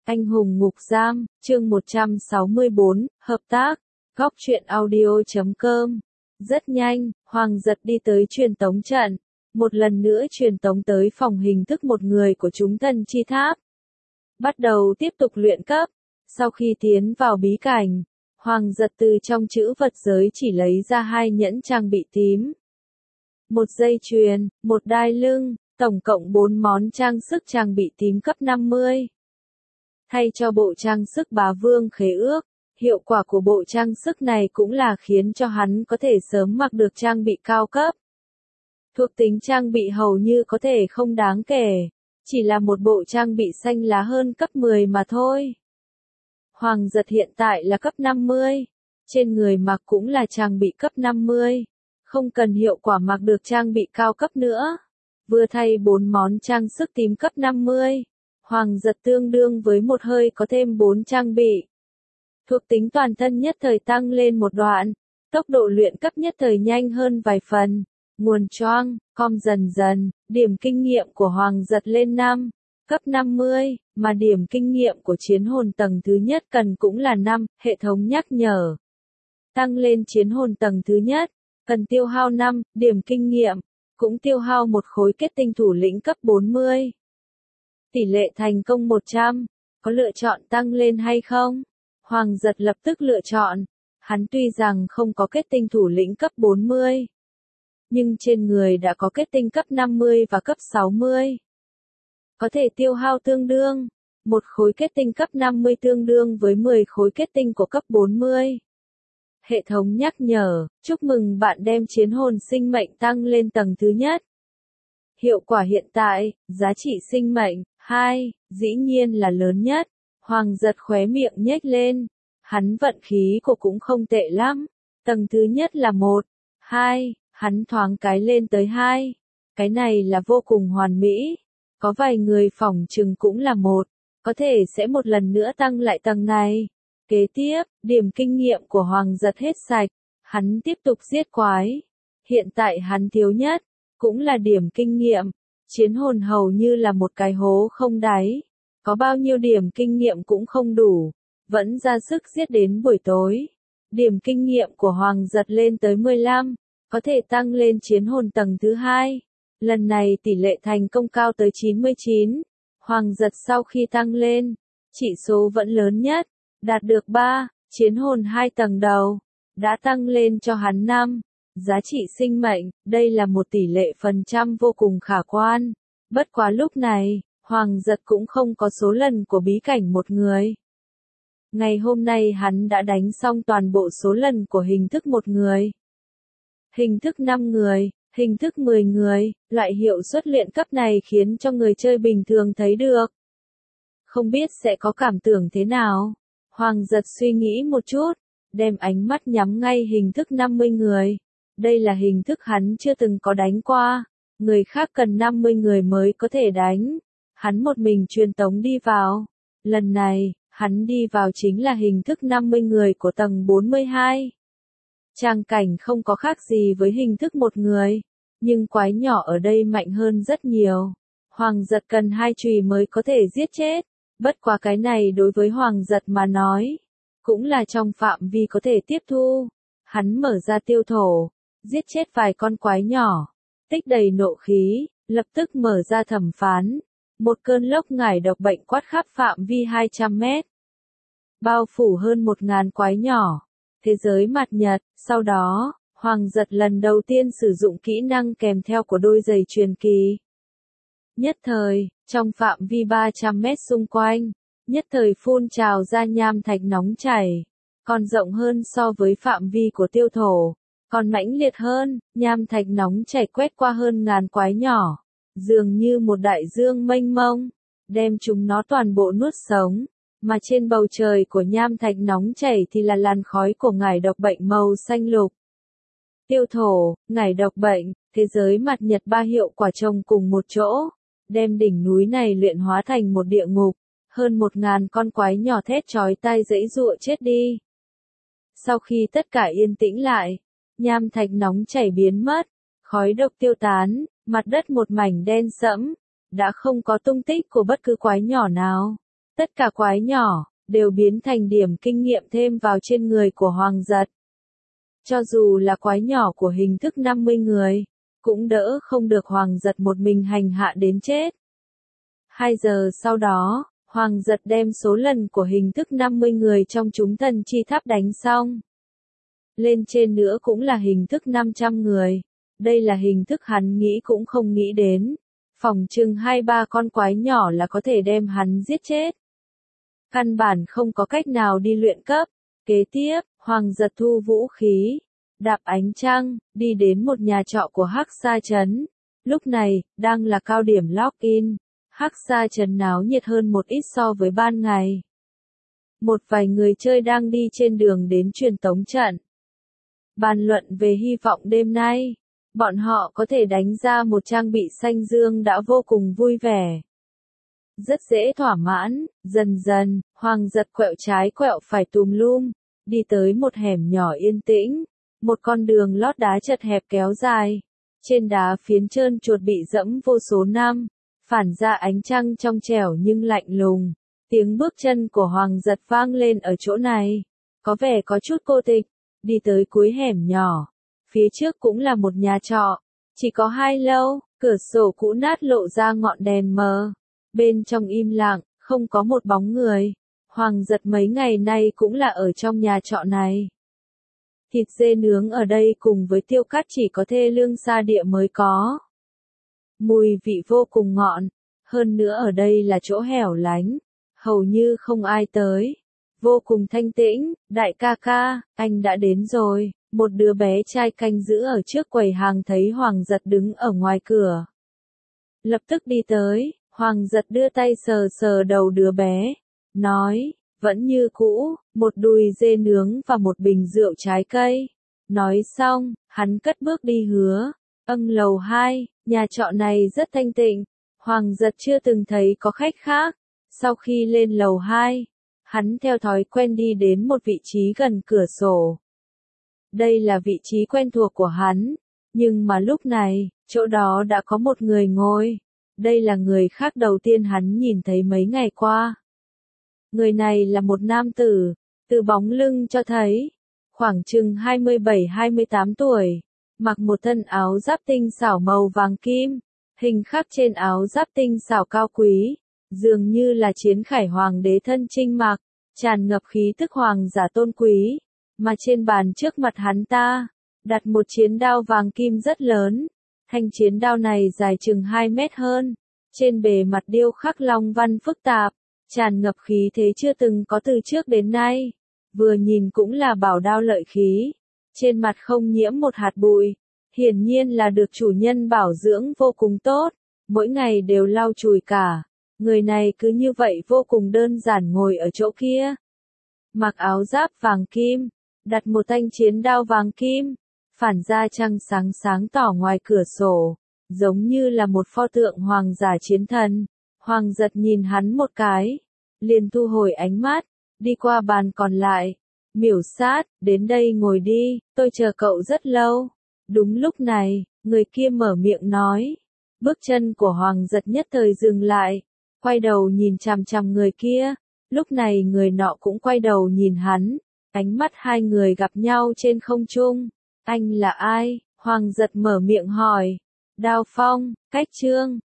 Anh hùng ngục giam, chương 164, hợp tác, góc truyện audio.com. Rất nhanh, Hoàng Giật đi tới truyền tống trận, một lần nữa truyền tống tới phòng hình thức một người của chúng thần chi tháp. Bắt đầu tiếp tục luyện cấp, sau khi tiến vào bí cảnh, Hoàng Giật từ trong trữ vật giới chỉ lấy ra 2 nhẫn trang bị tím. Một dây chuyền, một đai lưng, tổng cộng 4 món trang sức trang bị tím cấp 50. Thay cho bộ trang sức bá vương khế ước, hiệu quả của bộ trang sức này cũng là khiến cho hắn có thể sớm mặc được trang bị cao cấp. Thuộc tính trang bị hầu như có thể không đáng kể, chỉ là một bộ trang bị xanh lá hơn cấp 10 mà thôi. Hoàng Giật hiện tại là cấp 50, trên người mặc cũng là trang bị cấp 50, không cần hiệu quả mặc được trang bị cao cấp nữa. Vừa thay 4 món trang sức tím cấp 50. Hoàng Giật tương đương với một hơi có thêm 4 trang bị. Thuộc tính toàn thân nhất thời tăng lên một đoạn, tốc độ luyện cấp nhất thời nhanh hơn vài phần. Nguồn choang, dần dần, điểm kinh nghiệm của Hoàng Giật lên 5, cấp 50, mà điểm kinh nghiệm của chiến hồn tầng thứ nhất cần cũng là 5, hệ thống nhắc nhở. Tăng lên chiến hồn tầng thứ nhất, cần tiêu hao 5, điểm kinh nghiệm, cũng tiêu hao một khối kết tinh thủ lĩnh cấp 40. Tỷ lệ thành công 100, có lựa chọn tăng lên hay không? Hoàng Giật lập tức lựa chọn, hắn tuy rằng không có kết tinh thủ lĩnh cấp 40, nhưng trên người đã có kết tinh cấp 50 và cấp 60. Có thể tiêu hao tương đương, một khối kết tinh cấp 50 tương đương với 10 khối kết tinh của cấp 40. Hệ thống nhắc nhở, chúc mừng bạn đem chiến hồn sinh mệnh tăng lên tầng thứ nhất. Hiệu quả hiện tại, giá trị sinh mệnh, 2, dĩ nhiên là lớn nhất. Hoàng Giật khóe miệng nhếch lên, hắn vận khí của cũng không tệ lắm. Tầng thứ nhất là 1, 2, hắn thoáng cái lên tới 2. Cái này là vô cùng hoàn mỹ. Có vài người phỏng chừng cũng là 1, có thể sẽ một lần nữa tăng lại tầng này. Kế tiếp, điểm kinh nghiệm của Hoàng Giật hết sạch, hắn tiếp tục giết quái. Hiện tại hắn thiếu nhất, cũng là điểm kinh nghiệm. Chiến hồn hầu như là một cái hố không đáy. Có bao nhiêu điểm kinh nghiệm cũng không đủ, vẫn ra sức giết đến buổi tối. Điểm kinh nghiệm của Hoàng Giật lên tới 15, có thể tăng lên chiến hồn tầng thứ 2. Lần này tỷ lệ thành công cao tới 99. Hoàng Giật sau khi tăng lên, chỉ số vẫn lớn nhất, đạt được 3, chiến hồn 2 tầng đầu, đã tăng lên cho hắn 5. Giá trị sinh mệnh, đây là một tỷ lệ phần trăm vô cùng khả quan. Bất quá lúc này, Hoàng Giật cũng không có số lần của bí cảnh một người. Ngày hôm nay hắn đã đánh xong toàn bộ số lần của hình thức một người. Hình thức 5 người, hình thức 10 người, loại hiệu suất luyện cấp này khiến cho người chơi bình thường thấy được. Không biết sẽ có cảm tưởng thế nào? Hoàng Giật suy nghĩ một chút, đem ánh mắt nhắm ngay hình thức 50 người. Đây là hình thức hắn chưa từng có đánh qua, người khác cần 50 người mới có thể đánh. Hắn một mình truyền tống đi vào. Lần này, hắn đi vào chính là hình thức 50 người của tầng 42. Tràng cảnh không có khác gì với hình thức một người, nhưng quái nhỏ ở đây mạnh hơn rất nhiều. Hoàng Giật cần 2 chùy mới có thể giết chết. Bất quá cái này đối với Hoàng Giật mà nói, cũng là trong phạm vi có thể tiếp thu. Hắn mở ra tiêu thổ, giết chết vài con quái nhỏ, tích đầy nộ khí, lập tức mở ra thẩm phán. Một cơn lốc ngải độc bệnh quát khắp phạm vi 200 mét. Bao phủ hơn 1000 quái nhỏ. Thế giới mặt nhật, sau đó, Hoàng Giật lần đầu tiên sử dụng kỹ năng kèm theo của đôi giày truyền kỳ. Nhất thời, trong phạm vi 300 mét xung quanh, nhất thời phun trào ra nham thạch nóng chảy, còn rộng hơn so với phạm vi của tiêu thổ, còn mãnh liệt hơn, nham thạch nóng chảy quét qua hơn 1000 quái nhỏ, dường như một đại dương mênh mông, đem chúng nó toàn bộ nuốt sống, mà trên bầu trời của nham thạch nóng chảy thì là làn khói của ngải độc bệnh màu xanh lục. Tiêu thổ, ngải độc bệnh, thế giới mặt nhật 3 hiệu quả chồng cùng một chỗ, đem đỉnh núi này luyện hóa thành một địa ngục, hơn 1000 con quái nhỏ thét chói tai giãy giụa chết đi. Sau khi tất cả yên tĩnh lại, nham thạch nóng chảy biến mất, khói độc tiêu tán, mặt đất một mảnh đen sẫm, đã không có tung tích của bất cứ quái nhỏ nào. Tất cả quái nhỏ, đều biến thành điểm kinh nghiệm thêm vào trên người của Hoàng Giật. Cho dù là quái nhỏ của hình thức 50 người, cũng đỡ không được Hoàng Giật một mình hành hạ đến chết. 2 giờ sau đó, Hoàng Giật đem số lần của hình thức 50 người trong chúng thần chi tháp đánh xong. Lên trên nữa cũng là hình thức 500 người. Đây là hình thức hắn nghĩ cũng không nghĩ đến. Phỏng chừng 2-3 con quái nhỏ là có thể đem hắn giết chết. Căn bản không có cách nào đi luyện cấp. Kế tiếp, Hoàng Giật thu vũ khí, đạp ánh trăng, đi đến một nhà trọ của Hắc Sa Trấn. Lúc này, đang là cao điểm login. Hắc Sa Trấn náo nhiệt hơn một ít so với ban ngày. Một vài người chơi đang đi trên đường đến truyền tống trận. Bàn luận về hy vọng đêm nay. Bọn họ có thể đánh ra một trang bị xanh dương đã vô cùng vui vẻ. Rất dễ thỏa mãn, dần dần, Hoàng Giật quẹo trái quẹo phải tùm lum, đi tới một hẻm nhỏ yên tĩnh. Một con đường lót đá chật hẹp kéo dài. Trên đá phiến trơn chuột bị dẫm vô số năm, phản ra ánh trăng trong trẻo nhưng lạnh lùng. Tiếng bước chân của Hoàng Giật vang lên ở chỗ này. Có vẻ có chút cô tịch, đi tới cuối hẻm nhỏ. Phía trước cũng là một nhà trọ, chỉ có 2 lâu, cửa sổ cũ nát lộ ra ngọn đèn mờ. Bên trong im lặng, không có một bóng người. Hoàng Giật mấy ngày nay cũng là ở trong nhà trọ này. Thịt dê nướng ở đây cùng với tiêu cắt chỉ có thê lương xa địa mới có. Mùi vị vô cùng ngọt, hơn nữa ở đây là chỗ hẻo lánh, hầu như không ai tới. Vô cùng thanh tĩnh, đại ca ca, anh đã đến rồi. Một đứa bé trai canh giữ ở trước quầy hàng thấy Hoàng Giật đứng ở ngoài cửa. Lập tức đi tới, Hoàng Giật đưa tay sờ sờ đầu đứa bé, nói, vẫn như cũ, một đùi dê nướng và một bình rượu trái cây. Nói xong, hắn cất bước đi hứa, lầu 2, nhà trọ này rất thanh tịnh, Hoàng Giật chưa từng thấy có khách khác. Sau khi lên lầu 2, hắn theo thói quen đi đến một vị trí gần cửa sổ. Đây là vị trí quen thuộc của hắn, nhưng mà lúc này, chỗ đó đã có một người ngồi. Đây là người khác đầu tiên hắn nhìn thấy mấy ngày qua. Người này là một nam tử, từ bóng lưng cho thấy, khoảng chừng 27-28 tuổi, mặc một thân áo giáp tinh xảo màu vàng kim, hình khắc trên áo giáp tinh xảo cao quý, dường như là chiến khải hoàng đế thân chinh mặc, tràn ngập khí tức hoàng giả tôn quý. Mà trên bàn trước mặt hắn ta, đặt một chiến đao vàng kim rất lớn. Thanh chiến đao này dài chừng 2 mét hơn. Trên bề mặt điêu khắc long văn phức tạp, tràn ngập khí thế chưa từng có từ trước đến nay. Vừa nhìn cũng là bảo đao lợi khí. Trên mặt không nhiễm một hạt bụi. Hiển nhiên là được chủ nhân bảo dưỡng vô cùng tốt. Mỗi ngày đều lau chùi cả. Người này cứ như vậy vô cùng đơn giản ngồi ở chỗ kia. Mặc áo giáp vàng kim. Đặt một thanh chiến đao vàng kim, phản ra trăng sáng sáng tỏ ngoài cửa sổ, giống như là một pho tượng hoàng giả chiến thần. Hoàng Giật nhìn hắn một cái, liền thu hồi ánh mắt, đi qua bàn còn lại. Miểu Sát, đến đây ngồi đi, tôi chờ cậu rất lâu. Đúng lúc này, người kia mở miệng nói. Bước chân của Hoàng Giật nhất thời dừng lại, quay đầu nhìn chằm chằm người kia. Lúc này người nọ cũng quay đầu nhìn hắn. Ánh mắt hai người gặp nhau trên không trung. Anh là ai? Hoàng Giật mở miệng hỏi. Đao Phong, Cách Trương.